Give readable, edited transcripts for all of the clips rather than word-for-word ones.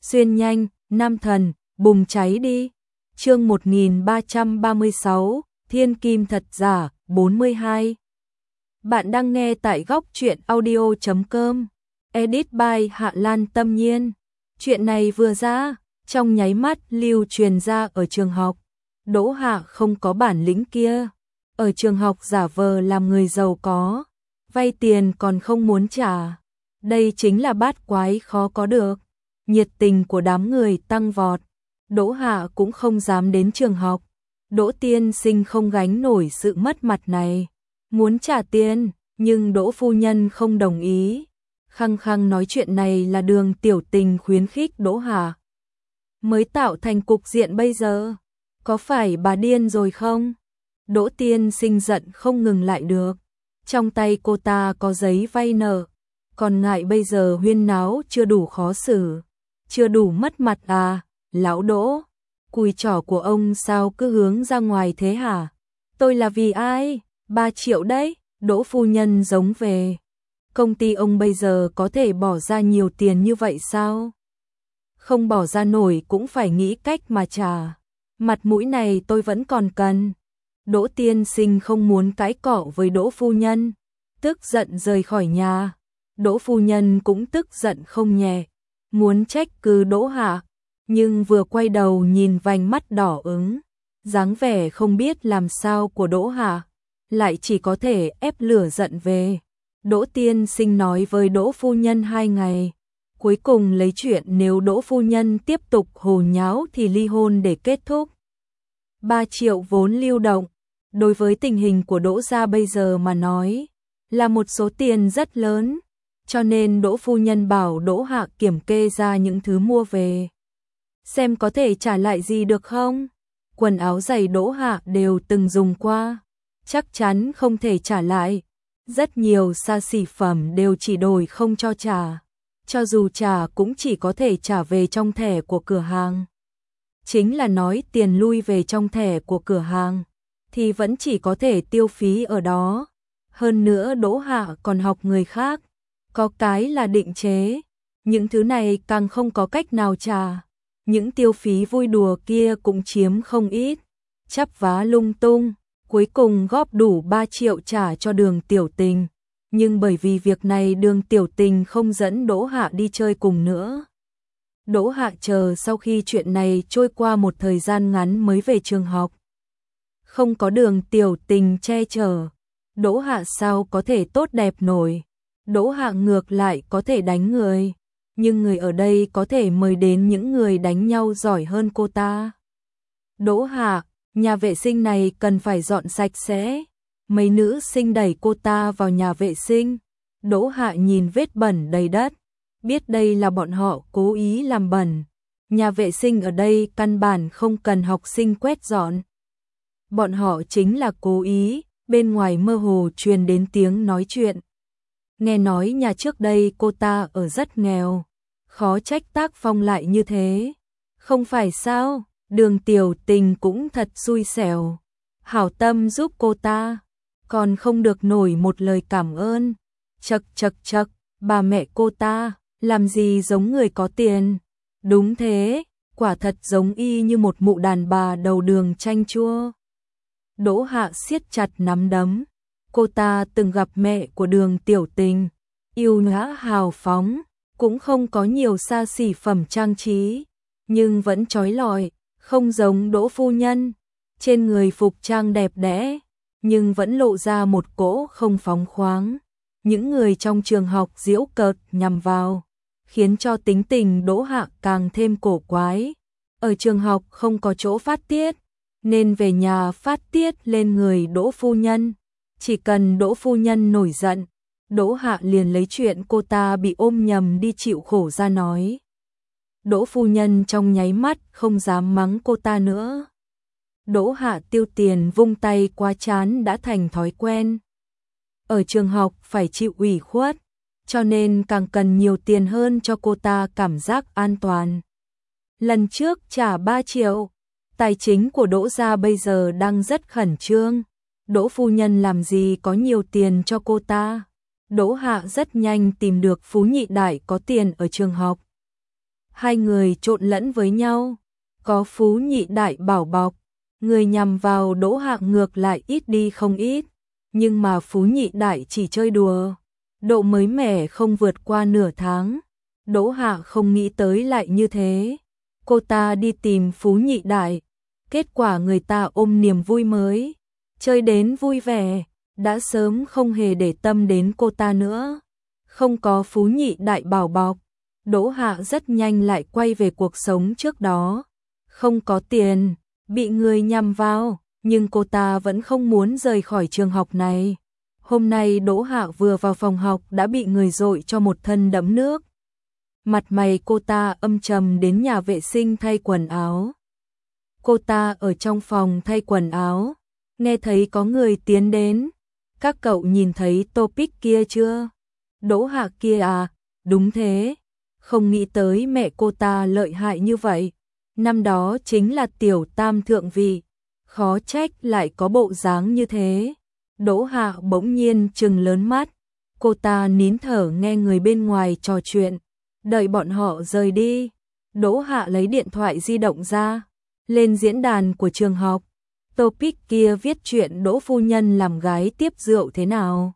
xuyên nhanh, nam thần, bùng cháy đi. Chương 1336, Thiên Kim thật giả, 42. Bạn đang nghe tại góc truyện audio.com. Edit by Hạ Lan Tâm Nhiên. Chuyện này vừa ra, trong nháy mắt lưu truyền ra ở trường học. Đỗ Hạ không có bản lĩnh kia. Ở trường học giả vờ làm người giàu có, vay tiền còn không muốn trả. Đây chính là bát quái khó có được. Nhiệt tình của đám người tăng vọt. Đỗ Hạ cũng không dám đến trường học. Đỗ tiên sinh không gánh nổi sự mất mặt này. Muốn trả tiền, nhưng Đỗ phu nhân không đồng ý. Khăng khăng nói chuyện này là Đường Tiểu Tình khuyến khích Đỗ Hạ mới tạo thành cục diện bây giờ. Có phải bà điên rồi không? Đỗ tiên sinh giận không ngừng lại được. Trong tay cô ta có giấy vay nợ. Còn ngại bây giờ huyên náo chưa đủ khó xử. Chưa đủ mất mặt à, lão Đỗ? Cùi trỏ của ông sao cứ hướng ra ngoài thế hả? Tôi là vì ai? 3 triệu đấy, Đỗ phu nhân giống về. Công ty ông bây giờ có thể bỏ ra nhiều tiền như vậy sao? Không bỏ ra nổi cũng phải nghĩ cách mà trả. Mặt mũi này tôi vẫn còn cần. Đỗ tiên sinh không muốn cãi cọ với Đỗ phu nhân, tức giận rời khỏi nhà. Đỗ phu nhân cũng tức giận không nhẹ, muốn trách cứ Đỗ Hạ, nhưng vừa quay đầu nhìn vành mắt đỏ ửng, dáng vẻ không biết làm sao của Đỗ Hạ, lại chỉ có thể ép lửa giận về. Đỗ tiên sinh nói với Đỗ phu nhân 2 ngày, cuối cùng lấy chuyện nếu Đỗ phu nhân tiếp tục hồ nháo thì ly hôn để kết thúc. 3 triệu vốn lưu động, đối với tình hình của Đỗ gia bây giờ mà nói, là một số tiền rất lớn, cho nên Đỗ phu nhân bảo Đỗ Hạ kiểm kê ra những thứ mua về, xem có thể trả lại gì được không. Quần áo giày Đỗ Hạ đều từng dùng qua, chắc chắn không thể trả lại. Rất nhiều xa xỉ phẩm đều chỉ đổi không cho trả, cho dù trả cũng chỉ có thể trả về trong thẻ của cửa hàng. Chính là nói tiền lui về trong thẻ của cửa hàng thì vẫn chỉ có thể tiêu phí ở đó. Hơn nữa Đỗ Hạ còn học người khác, có cái là định chế, những thứ này càng không có cách nào trả. Những tiêu phí vui đùa kia cũng chiếm không ít, chắp vá lung tung, cuối cùng góp đủ 3 triệu trả cho Đường Tiểu Tình. Nhưng bởi vì việc này Đường Tiểu Tình không dẫn Đỗ Hạ đi chơi cùng nữa. Đỗ Hạ chờ sau khi chuyện này trôi qua một thời gian ngắn mới về trường học. Không có Đường Tiểu Tình che chở, Đỗ Hạ sao có thể tốt đẹp nổi. Đỗ Hạ ngược lại có thể đánh người, nhưng người ở đây có thể mời đến những người đánh nhau giỏi hơn cô ta. Đỗ Hạ, nhà vệ sinh này cần phải dọn sạch sẽ. Mấy nữ sinh đẩy cô ta vào nhà vệ sinh. Đỗ Hạ nhìn vết bẩn đầy đất, biết đây là bọn họ cố ý làm bẩn. Nhà vệ sinh ở đây căn bản không cần học sinh quét dọn. Bọn họ chính là cố ý. Bên ngoài mơ hồ truyền đến tiếng nói chuyện. Nghe nói nhà trước đây cô ta ở rất nghèo, khó trách tác phong lại như thế. Không phải sao, Đường Tiểu Tình cũng thật xui xẻo, hảo tâm giúp cô ta, còn không được nổi một lời cảm ơn. Chậc chậc chậc, bà mẹ cô ta, làm gì giống người có tiền. Đúng thế, quả thật giống y như một mụ đàn bà đầu đường chanh chua. Đỗ Hạ siết chặt nắm đấm. Cô ta từng gặp mẹ của Đường Tiểu Tình, yêu nhã hào phóng, cũng không có nhiều xa xỉ phẩm trang trí, nhưng vẫn chói lọi, không giống Đỗ phu nhân. Trên người phục trang đẹp đẽ, nhưng vẫn lộ ra một cỗ không phóng khoáng. Những người trong trường học giễu cợt nhằm vào, khiến cho tính tình Đỗ Hạ càng thêm cổ quái. Ở trường học không có chỗ phát tiết, nên về nhà phát tiết lên người Đỗ phu nhân. Chỉ cần Đỗ phu nhân nổi giận, Đỗ Hạ liền lấy chuyện cô ta bị ôm nhầm đi chịu khổ ra nói. Đỗ phu nhân trong nháy mắt không dám mắng cô ta nữa. Đỗ Hạ tiêu tiền vung tay qua trán đã thành thói quen. Ở trường học phải chịu ủy khuất, cho nên càng cần nhiều tiền hơn cho cô ta cảm giác an toàn. Lần trước trả 3 triệu, tài chính của Đỗ gia bây giờ đang rất khẩn trương. Đỗ phu nhân làm gì có nhiều tiền cho cô ta. Đỗ Hạ rất nhanh tìm được phú nhị đại có tiền ở trường học. hai người trộn lẫn với nhau. Có Phú Nhị Đại bảo bọc, người nhằm vào Đỗ Hạ ngược lại ít đi không ít, nhưng mà Phú Nhị Đại chỉ chơi đùa, độ mới mẻ không vượt qua nửa tháng. Đỗ Hạ không nghĩ tới lại như thế. Cô ta đi tìm Phú Nhị Đại, kết quả người ta ôm niềm vui mới, chơi đến vui vẻ, đã sớm không hề để tâm đến cô ta nữa. Không có Phú Nhị Đại bảo bọc, Đỗ Hạ rất nhanh lại quay về cuộc sống trước đó. Không có tiền, bị người nhằm vào, nhưng cô ta vẫn không muốn rời khỏi trường học này. Hôm nay Đỗ Hạ vừa vào phòng học đã bị người dội cho một thân đẫm nước. Mặt mày cô ta âm trầm đến nhà vệ sinh thay quần áo. Cô ta ở trong phòng thay quần áo, nghe thấy có người tiến đến. Các cậu nhìn thấy topic kia chưa? Đỗ Hạ kia à? Đúng thế. Không nghĩ tới mẹ cô ta lợi hại như vậy. Năm đó chính là tiểu tam thượng vị. Khó trách lại có bộ dáng như thế. Đỗ Hạ bỗng nhiên trừng lớn mắt. Cô ta nín thở nghe người bên ngoài trò chuyện. Đợi bọn họ rời đi, Đỗ Hạ lấy điện thoại di động ra, lên diễn đàn của trường học. Topic kia viết chuyện Đỗ phu nhân làm gái tiếp rượu thế nào,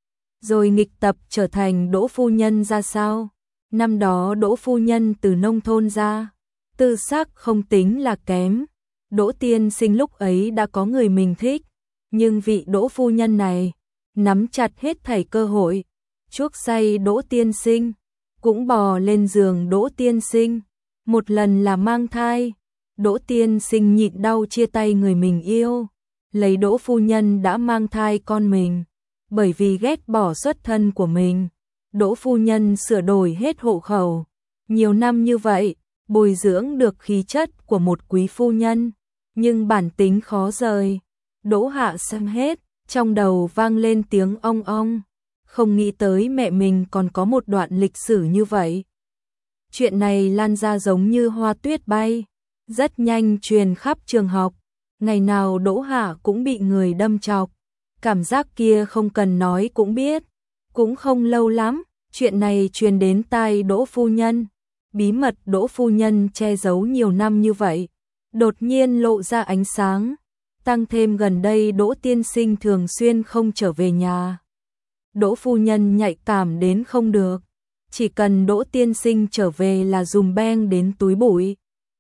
rồi nghịch tập trở thành Đỗ phu nhân ra sao. Năm đó Đỗ phu nhân từ nông thôn ra, tư sắc không tính là kém. Đỗ tiên sinh lúc ấy đã có người mình thích, nhưng vị Đỗ phu nhân này nắm chặt hết thảy cơ hội, chuốc say Đỗ tiên sinh, cũng bò lên giường Đỗ tiên sinh, một lần là mang thai. Đỗ tiên sinh nhịn đau chia tay người mình yêu, lấy Đỗ phu nhân đã mang thai con mình. Bởi vì ghét bỏ xuất thân của mình, Đỗ phu nhân sửa đổi hết hộ khẩu. Nhiều năm như vậy, bồi dưỡng được khí chất của một quý phu nhân, nhưng bản tính khó rời. Đỗ Hạ xem hết, trong đầu vang lên tiếng ong ong. Không nghĩ tới mẹ mình còn có một đoạn lịch sử như vậy. Chuyện này lan ra giống như hoa tuyết bay, rất nhanh truyền khắp trường học. Ngày nào Đỗ Hạ cũng bị người đâm chọc. Cảm giác kia không cần nói cũng biết. Cũng không lâu lắm, chuyện này truyền đến tai Đỗ phu nhân. Bí mật Đỗ phu nhân che giấu nhiều năm như vậy, đột nhiên lộ ra ánh sáng. Tăng thêm gần đây Đỗ tiên sinh thường xuyên không trở về nhà. Đỗ phu nhân nhạy cảm đến không được, chỉ cần Đỗ tiên sinh trở về là dùm beng đến túi bụi.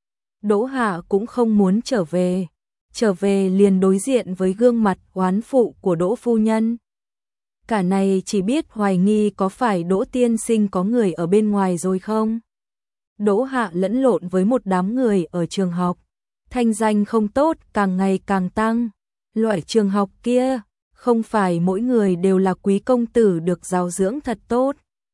Đỗ Hạ cũng không muốn trở về liền đối diện với gương mặt oán phụ của Đỗ phu nhân. Cả này chỉ biết hoài nghi có phải Đỗ tiên sinh có người ở bên ngoài rồi không. Đỗ Hạ lẫn lộn với một đám người ở trường học, thanh danh không tốt càng ngày càng tăng. Loại trường học kia, không phải mỗi người đều là quý công tử được giáo dưỡng thật tốt.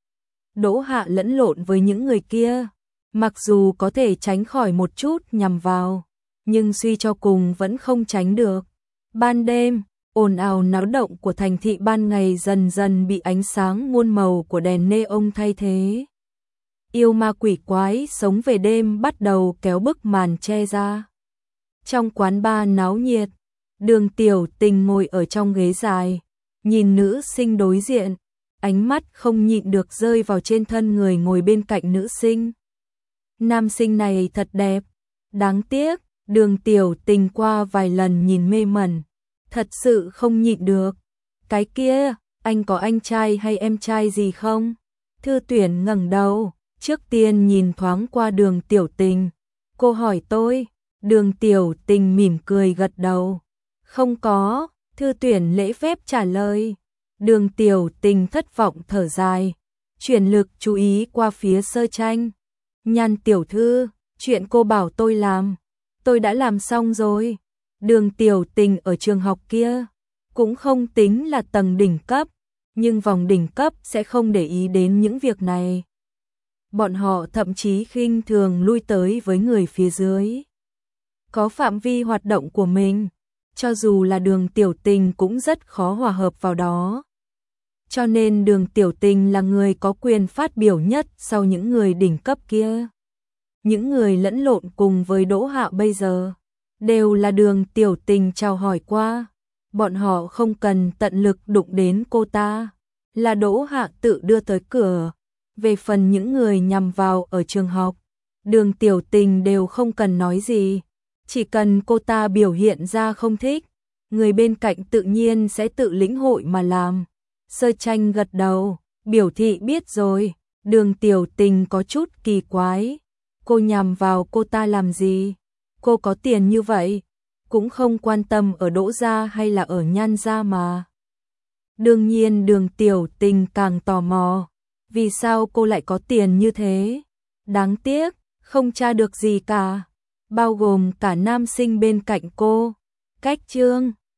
Đỗ Hạ lẫn lộn với những người kia, mặc dù có thể tránh khỏi một chút nhằm vào, nhưng suy cho cùng vẫn không tránh được. Ban đêm, ồn ào náo động của thành thị ban ngày dần dần bị ánh sáng muôn màu của đèn neon thay thế. Yêu ma quỷ quái sống về đêm bắt đầu kéo bức màn che ra. Trong quán bar náo nhiệt, Đường Tiểu Tình ngồi ở trong ghế dài, nhìn nữ sinh đối diện, ánh mắt không nhịn được rơi vào trên thân người ngồi bên cạnh nữ sinh. Nam sinh này thật đẹp, đáng tiếc, Đường Tiểu Tình qua vài lần nhìn mê mẩn, thật sự không nhịn được. Cái kia, anh có anh trai hay em trai gì không? Thư Tuyển ngẩng đầu, trước tiên nhìn thoáng qua Đường Tiểu Tình. Cô hỏi tôi. Đường Tiểu Tình mỉm cười gật đầu. Không có, Thư Tuyển lễ phép trả lời. Đường Tiểu Tình thất vọng thở dài, chuyển lực chú ý qua phía Sơ Tranh. Nhan tiểu thư, chuyện cô bảo tôi làm, tôi đã làm xong rồi. Đường Tiểu Tình ở trường học kia, cũng không tính là tầng đỉnh cấp, nhưng vòng đỉnh cấp sẽ không để ý đến những việc này. Bọn họ thậm chí khinh thường lui tới với người phía dưới. Có phạm vi hoạt động của mình, cho dù là Đường Tiểu Tình cũng rất khó hòa hợp vào đó. Cho nên Đường Tiểu Tình là người có quyền phát biểu nhất sau những người đỉnh cấp kia. Những người lẫn lộn cùng với Đỗ Hạ bây giờ, đều là Đường Tiểu Tình chào hỏi qua. Bọn họ không cần tận lực đụng đến cô ta, là Đỗ Hạ tự đưa tới cửa. Về phần những người nhằm vào ở trường học, Đường Tiểu Tình đều không cần nói gì, chỉ cần cô ta biểu hiện ra không thích, người bên cạnh tự nhiên sẽ tự lĩnh hội mà làm. Sơ Tranh gật đầu, biểu thị biết rồi. Đường Tiểu Tình có chút kỳ quái, cô nhằm vào cô ta làm gì? Cô có tiền như vậy, cũng không quan tâm ở Đỗ gia hay là ở Nhan gia mà. Đương nhiên Đường Tiểu Tình càng tò mò, vì sao cô lại có tiền như thế? Đáng tiếc, không tra được gì cả, bao gồm cả nam sinh bên cạnh cô. Cách chương